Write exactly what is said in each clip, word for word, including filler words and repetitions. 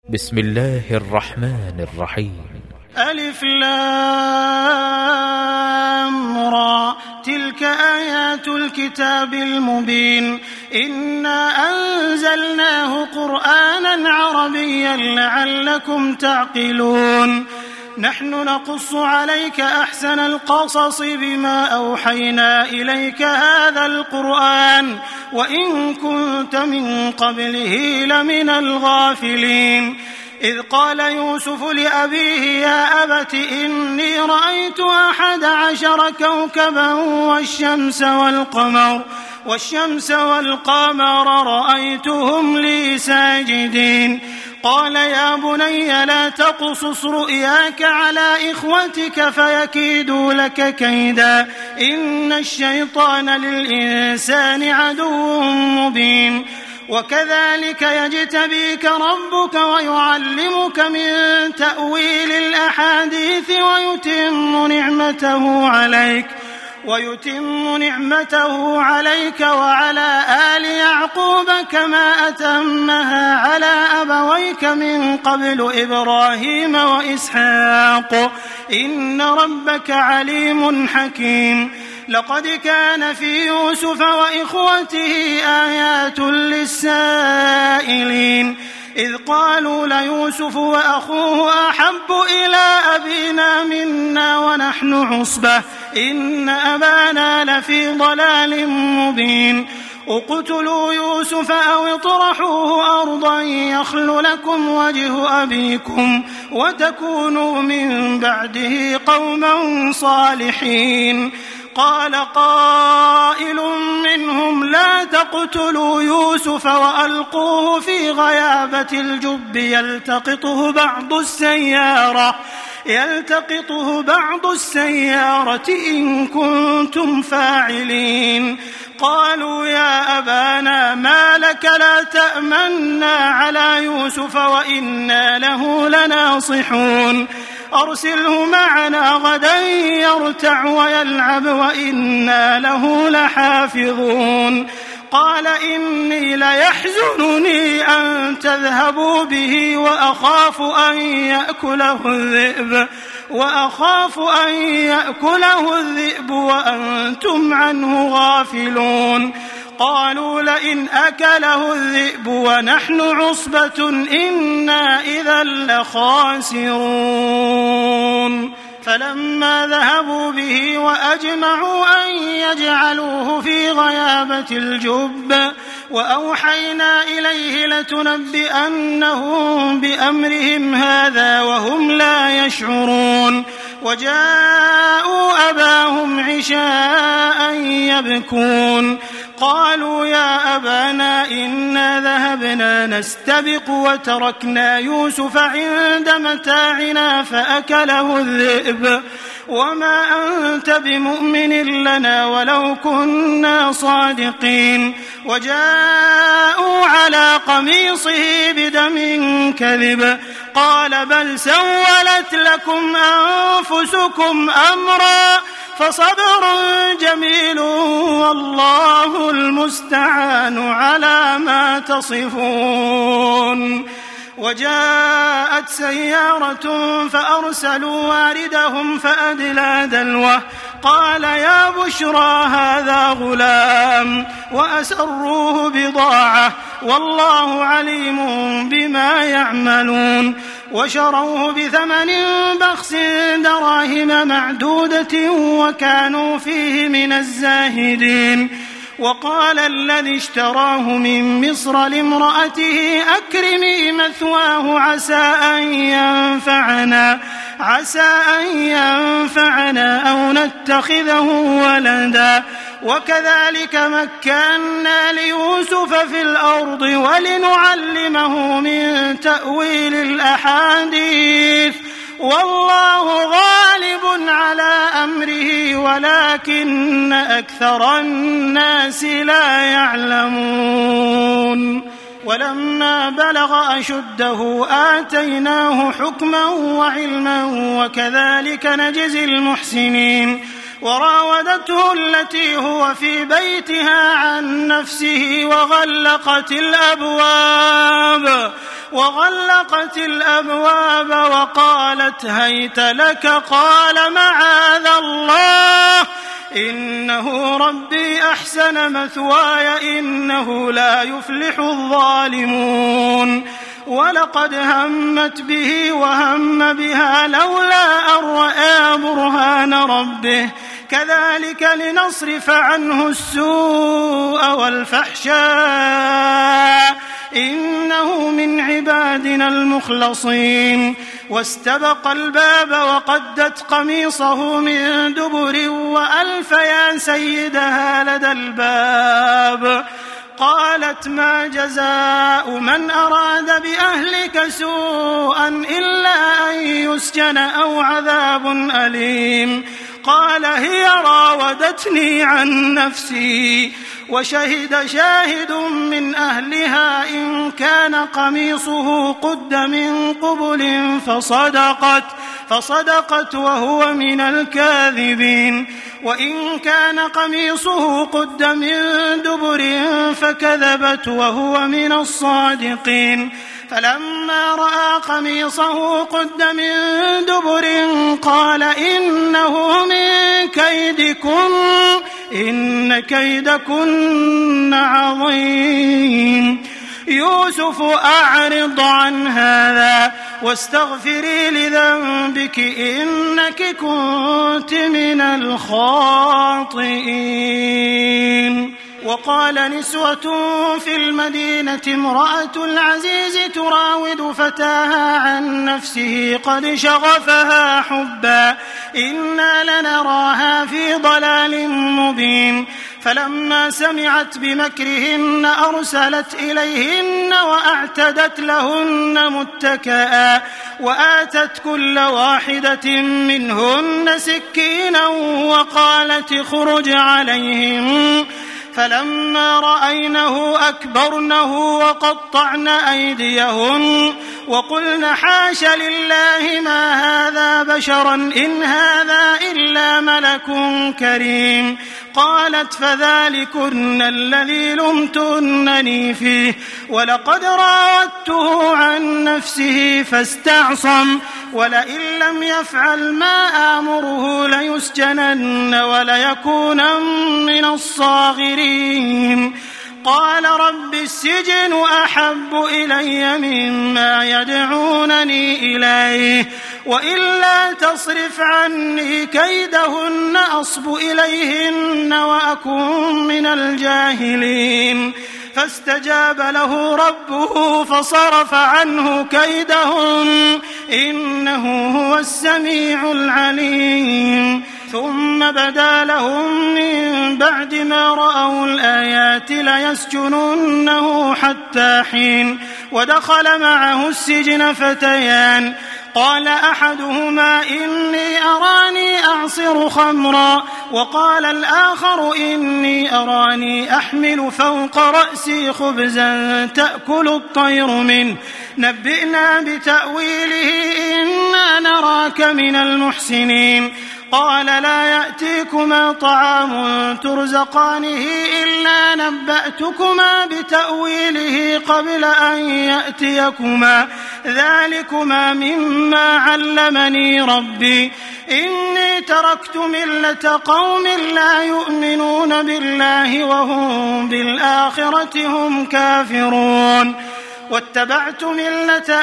بسم الله الرحمن الرحيم. ألف لام را تلك آيات الكتاب المبين إنا أنزلناه قرآنا عربيا لعلكم تعقلون نحن نقص عليك أحسن القصص بما أوحينا إليك هذا القرآن وإن كنت من قبله لمن الغافلين إذ قال يوسف لأبيه يا أبت إني رأيت أحد عشر كوكبا والشمس والقمر والشمس والقمر رأيتهم لي ساجدين قال يا بني لا تقصص رؤياك على إخوتك فيكيدوا لك كيدا إن الشيطان للإنسان عدو مبين وكذلك يجتبيك ربك ويعلمك من تأويل الأحاديث ويتم نعمته عليك ويتم نعمته عليك وعلى آل يعقوب كما أتمها على أبويك من قبل إبراهيم وإسحاق إن ربك عليم حكيم لقد كان في يوسف وإخوته آيات للسائلين إذ قالوا ليوسف وأخوه أحب إلى أبينا منا ونحن عصبة إن أبانا لفي ضلال مبين اقتلوا يوسف أو اطرحوه أرضا يخل لكم وجه أبيكم وتكونوا من بعده قوما صالحين قال قائل منهم لا تقتلوا يوسف وألقوه في غيابة الجب يلتقطه بعض السيارة يلتقطه بعض السيارة إن كنتم فاعلين قالوا يا أبانا ما لك لا تأمنا على يوسف وإنا له لناصحون أرسله معنا غدا يرتع ويلعب وإنا له لحافظون قال إني ليحزنني أن تذهبوا به وأخاف أن يأكله الذئب وأخاف أن يأكله الذئب وأنتم عنه غافلون قالوا لئن أكله الذئب ونحن عصبة إنا إذا لخاسرون فلما ذهبوا به وأجمعوا أن يجعلوه في غيابة الجب وأوحينا إليه لتنبئنهم بأمرهم هذا وهم لا يشعرون وجاءوا أباهم عشاء يبكون قالوا يا أبانا إنا ذهبنا نستبق وتركنا يوسف عند متاعنا فأكله الذئب وما أنت بمؤمن لنا ولو كنا صادقين وجاءوا على قميصه بدم كذب قال بل سولت لكم أنفسكم أمرا فصبر جميل والله المستعان على ما تصفون وجاءت سيارة فأرسلوا واردهم فأدلى دلوه قال يا بشرى هذا غلام وأسروه بضاعة والله عليم بما يعملون وشروه بثمن بخس دراهم معدودة وكانوا فيه من الزاهدين وقال الذي اشتراه من مصر لامرأته أكرمي مثواه عسى أن ينفعنا عسى أن ينفعنا أو نتخذه ولدا وكذلك مكنا ليوسف في الأرض ولنعلمه من تأويل الأحاديث والله غالب على أمره ولكن أكثر الناس لا يعلمون ولما بلغ أشده آتيناه حكما وعلما وكذلك نجزي المحسنين وراودته التي هو في بيتها عن نفسه وغلقت الأبواب وغلقت الأبواب وقالت هيت لك قال معاذ الله إنه ربي أحسن مثواي إنه لا يفلح الظالمون ولقد همت به وهم بها لولا أن رأى برهان ربه كذلك لنصرف عنه السوء والفحشاء إنه من عبادنا المخلصين واستبق الباب وقدت قميصه من دبر وألف يا سيدها لدى الباب قالت ما جزاء من أراد بأهلك سوءا إلا أن يسجن أو عذاب أليم قال هي راودتني عن نفسي وشهد شاهد من أهلها إن كان قميصه قد من قبل فصدقت فصدقت وهو من الكاذبين وإن كان قميصه قد من دبر فكذبت وهو من الصادقين فلما رأى قميصه قد من دبر قال إنه من كيدكن إن كيدكن عظيم يوسف أعرض عن هذا واستغفري لذنبك إنك كنت من الخاطئين وقال نسوة في المدينة امرأة العزيز تراود فتاها عن نفسه قد شغفها حبا إنا لنراها في ضلال مبين فلما سمعت بمكرهن أرسلت إليهن وأعتدت لهن متكئا وآتت كل واحدة منهن سكينا وقالت اخرج عليهم فلما رأينه أكبرنه وقطعن أيديهن وقلن حاش لله ما هذا بشرا إن هذا إلا ملك كريم قالت فذلكن الذي لمتنني فيه ولقد راودته عن نفسه فاستعصم ولئن لم يفعل ما آمره ليسجنن وليكونن من الصاغرين قال رب السجن أحب إلي مما يدعونني إليه وإلا تصرف عني كيدهن أصب إليهن وأكن من الجاهلين فاستجاب له ربه فصرف عنه كيدهن إنه هو السميع العليم ثم بدا لهم من بعد ما رأوا الآيات ليسجننه حتى حين ودخل معه السجن فتيان قال أحدهما إني أراني أعصر خمرا وقال الآخر إني أراني أحمل فوق رأسي خبزا تأكل الطير منه نبئنا بتأويله إنا نراك من المحسنين قال لا يأتيكما طعام ترزقانه إلا نبأتكما بتأويله قبل أن يأتيكما ذلكما مما علمني ربي إني تركت ملة قوم لا يؤمنون بالله وهم بالآخرة هم كافرون واتبعت ملة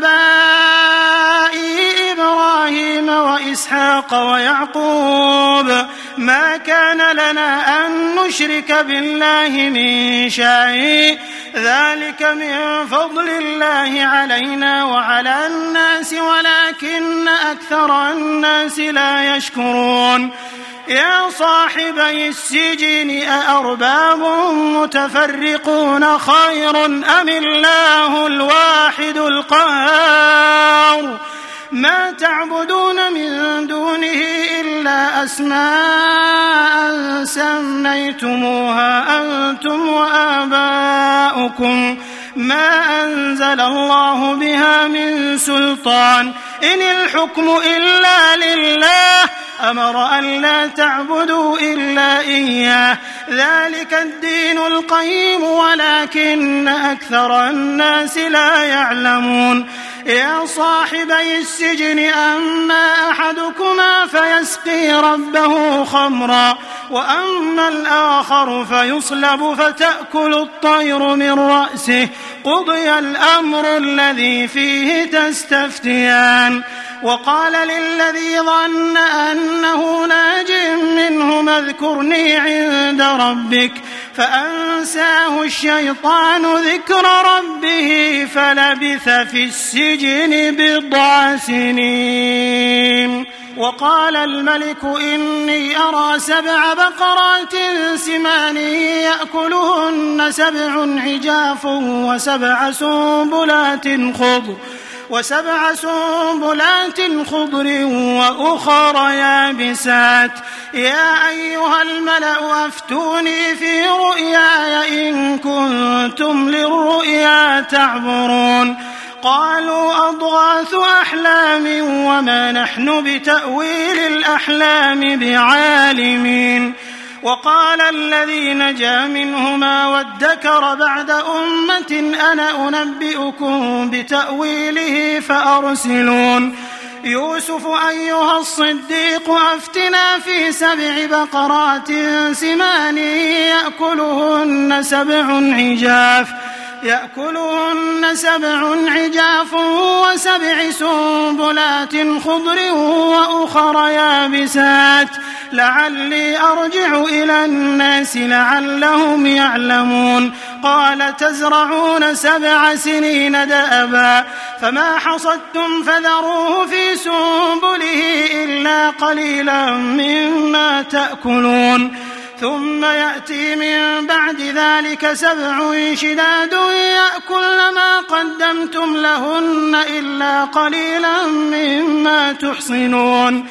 آبائي إبراهيم وإسحاق ويعقوب ما كان لنا أن نشرك بالله من شيء ذلك من فضل الله علينا وعلى الناس ولكن أكثر الناس لا يشكرون يا صاحبي السجن أأرباب متفرقون خير أم الله الواحد القهار ما تعبدون من دونه إلا أسماء سميتموها أنتم وآباؤكم ما أنزل الله بها من سلطان إن الحكم إلا لله أمر أن لا تعبدوا إلا إياه ذلك الدين القيم ولكن أكثر الناس لا يعلمون يا صاحبي السجن أما أحدكما فيسقي ربه خمرا وأما الآخر فيصلب فتأكل الطير من رأسه قضي الأمر الذي فيه تستفتيان وقال للذي ظن أنه ناج منهما اذكرني عند ربك فأنساه الشيطان ذكر ربه فلبث في السجن بضع سنين وقال الملك إني أرى سبع بقرات سمان يأكلهن سبع عجاف وسبع سنبلات خضر وسبع سنبلات خضر وأخر يابسات يا أيها الملأ أفتوني في رؤياي إن كنتم للرؤيا تعبرون قالوا أضغاث أحلام وما نحن بتأويل الأحلام بعالمين وقال الذي نجا منهما وادكر بعد أمة أنا أنبئكم بتأويله فأرسلون يوسف أيها الصديق أفتنا في سبع بقرات سمان يأكلهن سبع عجاف يأكلهن سبع عجاف وسبع سنبلات خضر وأخر يابسات لعلي أرجع إلى الناس لعلهم يعلمون قال تزرعون سبع سنين دأبا فما حصدتم فذروه في سنبله إلا قليلا مما تأكلون ثم يأتي من بعد ذلك سبع شداد يأكلن ما قدمتم لهن إلا قليلا مما تحصنون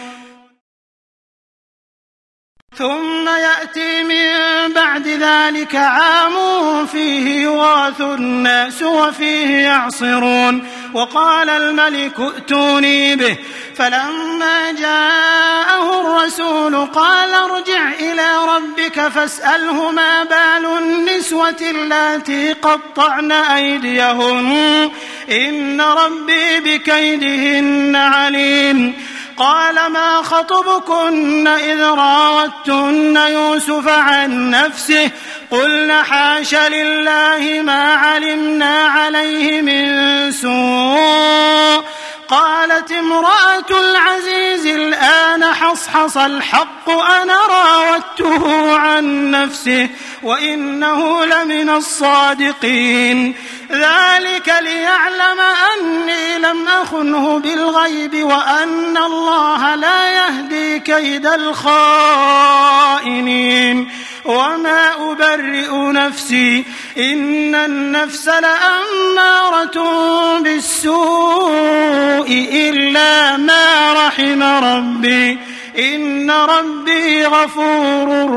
ثم يأتي من بعد ذلك عام فيه يغاث الناس وفيه يعصرون وقال الملك ائتوني به فلما جاءه الرسول قال ارجع إلى ربك فاسأله ما بال النسوة اللاتي قطعن أيديهن إن ربي بكيدهن عليم قال ما خطبكن إذ راوتن يوسف عن نفسه قلن حاش لله ما علمنا عليه من سوء قالت امرأة العزيز الآن حصحص الحق أنا راودته عن نفسه وإنه لمن الصادقين ذلك ليعلم أني لم أخنه بالغيب وأن الله لا يهدي كيد الخائنين وما أبرئ نفسي إن النفس لأمارة بالسوء إلا ما رحم ربي إن ربي غفور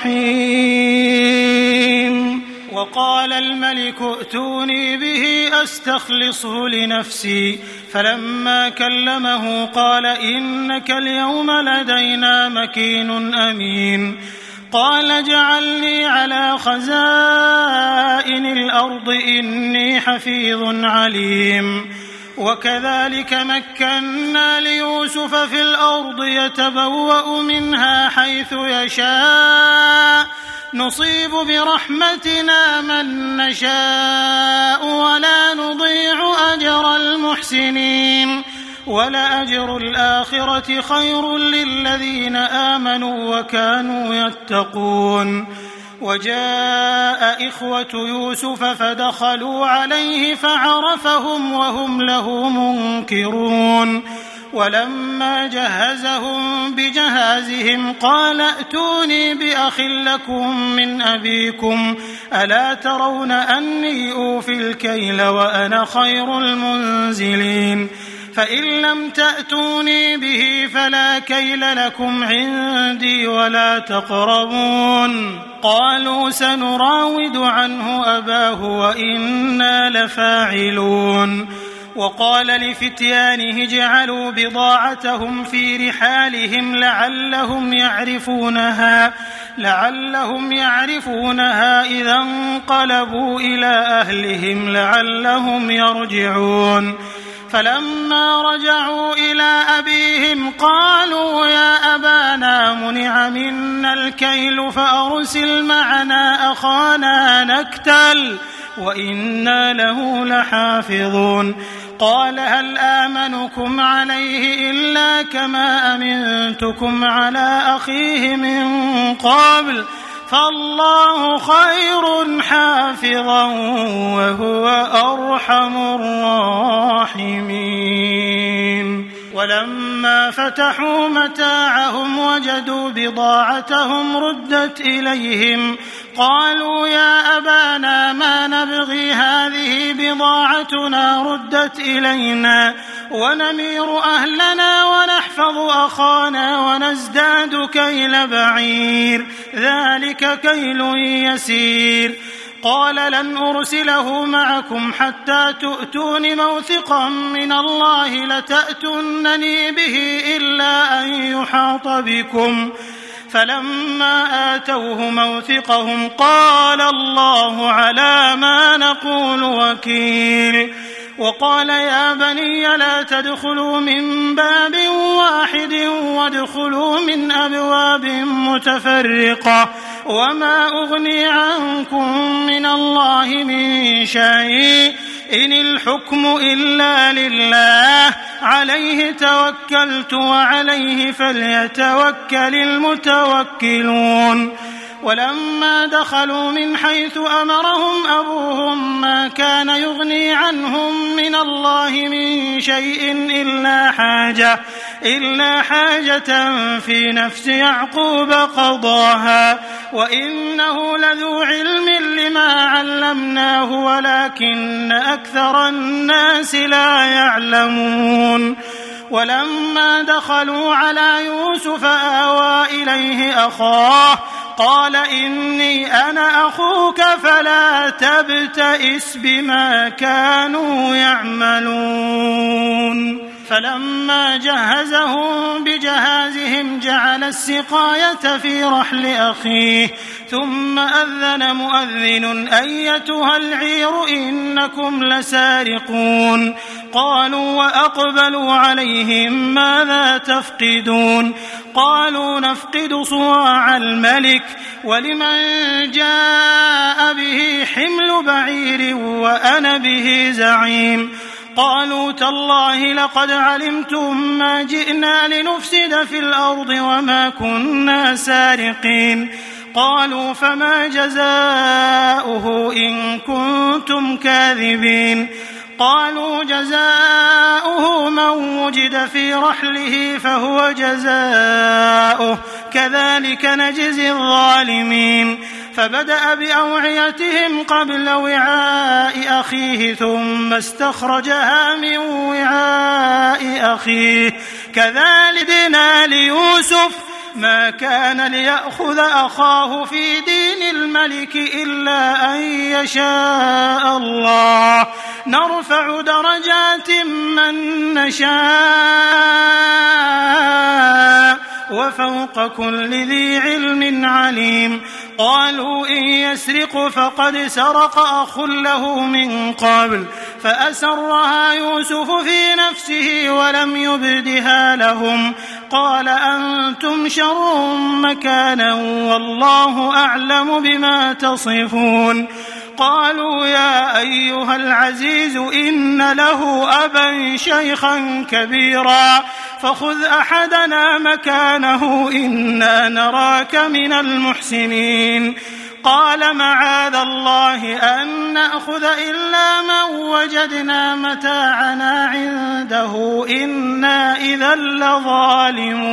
رحيم وقال الملك ائتوني به أستخلصه لنفسي فلما كلمه قال إنك اليوم لدينا مكين أمين قال اجعلني على خزائن الأرض إني حفيظ عليم وكذلك مكنا ليوسف في الأرض يتبوأ منها حيث يشاء نصيب برحمتنا من نشاء ولا نضيع أجر المحسنين ولأجر الآخرة خير للذين آمنوا وكانوا يتقون وجاء إخوة يوسف فدخلوا عليه فعرفهم وهم له منكرون ولما جهزهم بجهازهم قال ائتوني بأخ لكم من أبيكم ألا ترون أني أوفي الكيل وأنا خير المنزلين فإن لم تأتوني به فلا كيل لكم عندي ولا تقربون. قالوا سنراود عنه أباه وإنا لفاعلون. وقال لفتيانه اجعلوا بضاعتهم في رحالهم لعلهم يعرفونها لعلهم يعرفونها إذا انقلبوا إلى أهلهم لعلهم يرجعون. فلما رجعوا إلى أبيهم قالوا يا أبانا منع منا الكيل فأرسل معنا أخانا نكتل وإنا له لحافظون. قال هل آمنكم عليه إلا كما أمنتكم على أخيه من قبل فالله خير حافظا وهو أرحم الراحمين. ولما فتحوا متاعهم وجدوا بضاعتهم ردت إليهم قالوا يا أبانا ما نبغي هذه بضاعتنا ردت إلينا ونمير أهلنا ونحفظ أخانا ونزداد كيل بعير ذلك كيل يسير. قال لن أرسله معكم حتى تؤتون موثقا من الله لتأتونني به إلا أن يحاط بكم. فلما آتوه موثقهم قال الله على ما نقول وكيل. وقال يا بني لا تدخلوا من باب واحد وادخلوا من أبواب متفرقة وما أغني عنكم من الله من شيء إن الحكم إلا لله عليه توكلت وعليه فليتوكل المتوكلون. ولما دخلوا من حيث أمرهم أبوهم ما كان يغني عنهم من الله من شيء إلا حاجة إلا حاجة في نفس يعقوب قضاها وإنه لذو علم لما علمناه ولكن أكثر الناس لا يعلمون. ولما دخلوا على يوسف آوى إليه أخاه قال إني أنا أخوك فلا تبتئس بما كانوا يعملون. فلما جهزهم بجهازهم جعل السقاية في رحل أخيه ثم أذن مؤذن أيتها العير إنكم لسارقون. قالوا وأقبلوا عليهم ماذا تفقدون؟ قالوا نفقد صواع الملك ولمن جاء به حمل بعير وأنا به زعيم. قالوا تالله لقد علمتم ما جئنا لنفسد في الأرض وما كنا سارقين. قالوا فما جزاؤه إن كنتم كاذبين؟ قالوا جزاؤه من وجد في رحله فهو جزاؤه كذلك نجزي الظالمين. فبدأ بأوعيتهم قبل وعاء أخيه ثم استخرجها من وعاء أخيه كذلك دنا ليوسف ما كان ليأخذ أخاه في دين الملك إلا أن يشاء الله نرفع درجات من نشاء وفوق كل ذي علم عليم. قالوا إن يسرق فقد سرق أخ له من قبل فأسرها يوسف في نفسه ولم يبدها لهم. قال أنتم شر مكانا والله أعلم بما تصفون. قالوا يا أيها العزيز إن له أبا شيخا كبيرا فخذ أحدنا مكانه إنا نراك من المحسنين. قال معاذ الله أن نأخذ إلا من وجدنا متاعنا عنده إنا إذا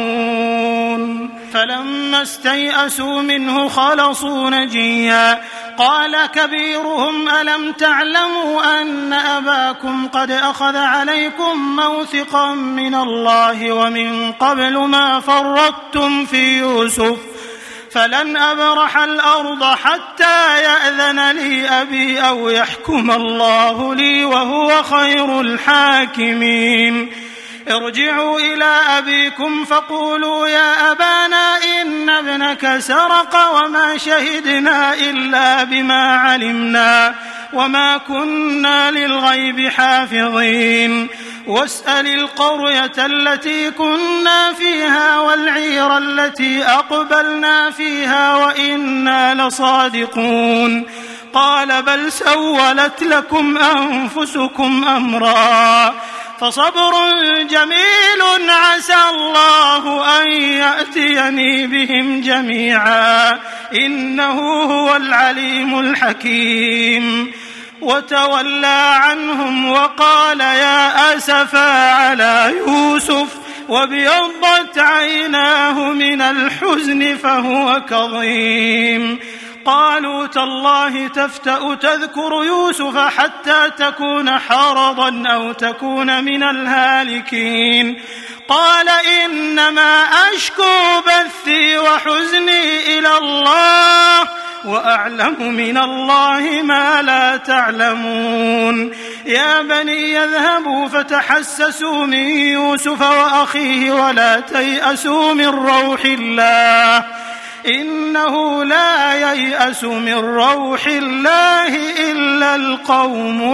لظالمون. فلما استيئسوا منه خلصوا نجيا قال كبيرهم ألم تعلموا أن أباكم قد أخذ عليكم موثقا من الله ومن قبل ما فرطتم في يوسف فلن أبرح الأرض حتى يأذن لي أبي أو يحكم الله لي وهو خير الحاكمين ارجعوا إلى أبيكم فقولوا يا أبانا إن ابنك سرق وما شهدنا إلا بما علمنا وما كنا للغيب حافظين واسأل القرية التي كنا فيها والعير التي أقبلنا فيها وإنا لصادقون قال بل سولت لكم أنفسكم أمرا فصبر جميل عسى الله أن يأتيني بهم جميعا إنه هو العليم الحكيم وتولى عنهم وقال يا أسفا على يوسف وابيضت عيناه من الحزن فهو كظيم قالوا تالله تفتأ تذكر يوسف حتى تكون حرضا أو تكون من الهالكين قال إنما أشكو بثي وحزني إلى الله وأعلم من الله ما لا تعلمون يا بني يذهبوا فتحسسوا من يوسف وأخيه ولا تيأسوا من روح الله إنه لا ييأس من روح الله إلا القوم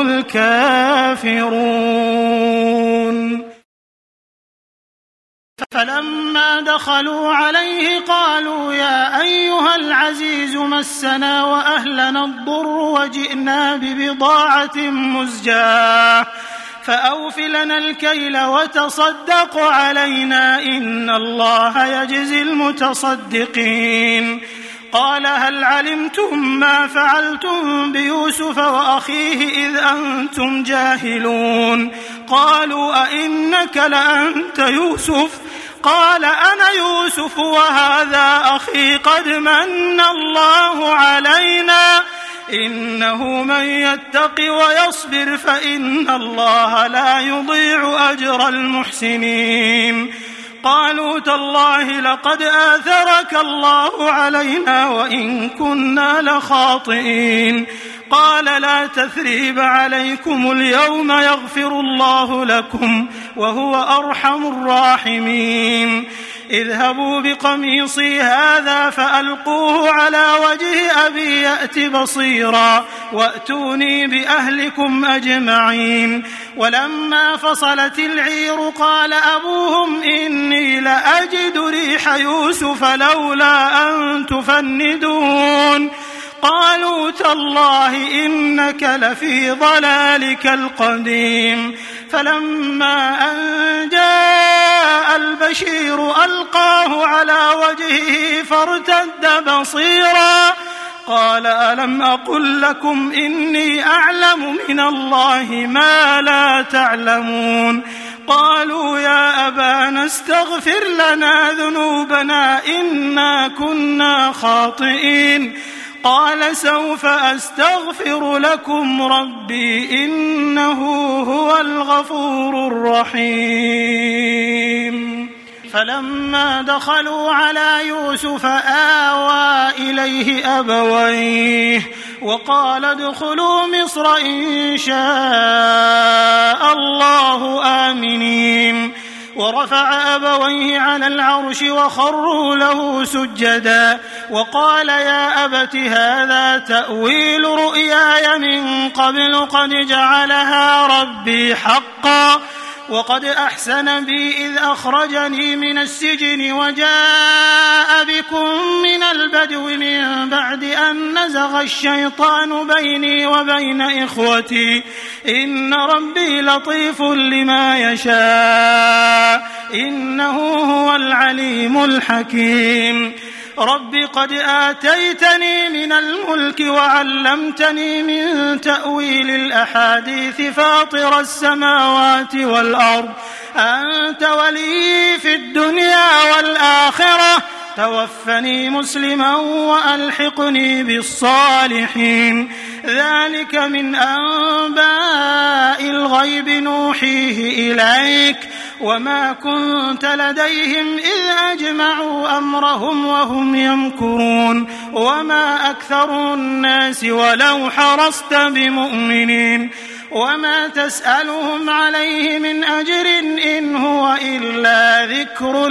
الكافرون فلما دخلوا عليه قالوا يا أيها العزيز مسنا وأهلنا الضر وجئنا ببضاعة مزجاة فأوف لنا الكيل وتصدق علينا إن الله يجزي المتصدقين قال هل علمتم ما فعلتم بيوسف وأخيه إذ أنتم جاهلون قالوا أئنك لأنت يوسف قال أنا يوسف وهذا أخي قد من الله علينا إنه من يتق ويصبر فإن الله لا يضيع أجر المحسنين قالوا تالله لقد آثرك الله علينا وإن كنا لخاطئين قال لا تثريب عليكم اليوم يغفر الله لكم وهو أرحم الراحمين اذهبوا بقميصي هذا فألقوه على وجه أبي يأت بصيرا وأتوني بأهلكم أجمعين ولما فصلت العير قال أبوهم إني لأجد ريح يوسف لولا أن تفندون قالوا تالله إنك لفي ضلالك القديم فلما أن جاء البشير ألقاه على وجهه فارتد بصيرا قال ألم أقل لكم إني أعلم من الله ما لا تعلمون قالوا يا أبانا استغفر لنا ذنوبنا إنا كنا خاطئين قال سوف أستغفر لكم ربي إنه هو الغفور الرحيم فلما دخلوا على يوسف آوى إليه أبويه وقال ادخلوا مصر إن شاء الله آمنين ورفع أبويه على العرش وخروا له سجدا وقال يا أبت هذا تأويل رؤياي من قبل قد جعلها ربي حقا وقد أحسن بي إذ أخرجني من السجن وجاء بكم من البدو من بعد أن نزغ الشيطان بيني وبين إخوتي إن ربي لطيف لما يشاء إنه هو العليم الحكيم رب قد آتيتني من الملك وعلمتني من تأويل الأحاديث فاطر السماوات والأرض أنت ولي في الدنيا والآخرة توفني مسلما وألحقني بالصالحين ذلك من أنباء الغيب نوحيه إليك وما كنت لديهم إذ أجمعوا أمرهم وهم يمكرون وما أكثر الناس ولو حرصت بمؤمنين وما تسألهم عليه من أجر إن هو إلا ذكر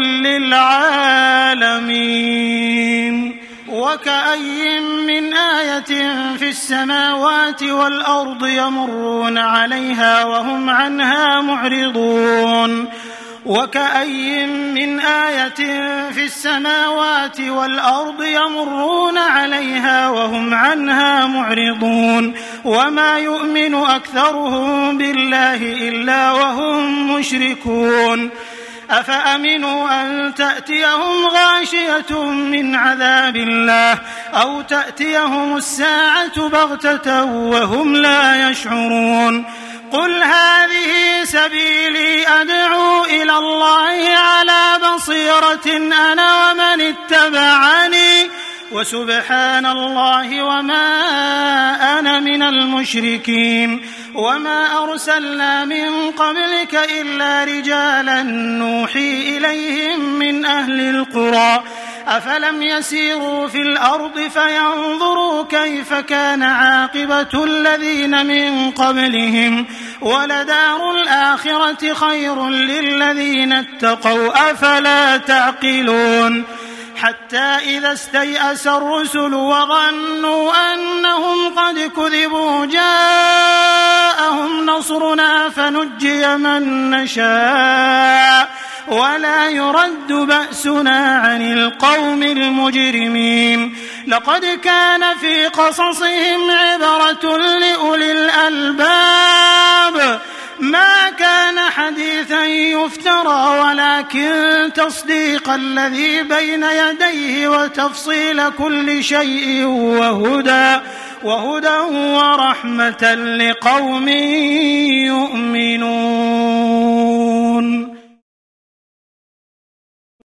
للعالمين وكأي من آية في السماوات والأرض يمرون عليها وهم عنها معرضون وكأي من آية في السماوات والأرض يمرون عليها وهم عنها معرضون وما يؤمن أكثرهم بالله إلا وهم مشركون أفأمنوا أن تأتيهم غاشية من عذاب الله أو تأتيهم الساعة بغتة وهم لا يشعرون قل هذه سبيلي أدعو إلى الله على بصيرة أنا ومن اتبعني وسبحان الله وما أنا من المشركين وما أرسلنا من قبلك إلا رجالا نوحي إليهم من أهل القرى أفلم يسيروا في الأرض فينظروا كيف كان عاقبة الذين من قبلهم ولدار الآخرة خير للذين اتقوا أفلا تعقلون حتى إذا استيأس الرسل وظنوا أنهم قد كذبوا جاءهم نصرنا فنجي من نشاء ولا يرد بأسنا عن القوم المجرمين لقد كان في قصصهم عبرة لأولي الألباب ما كان حديثا يفترى ولكن تصديق الذي بين يديه وتفصيل كل شيء وهدى وهدى ورحمة لقوم يؤمنون.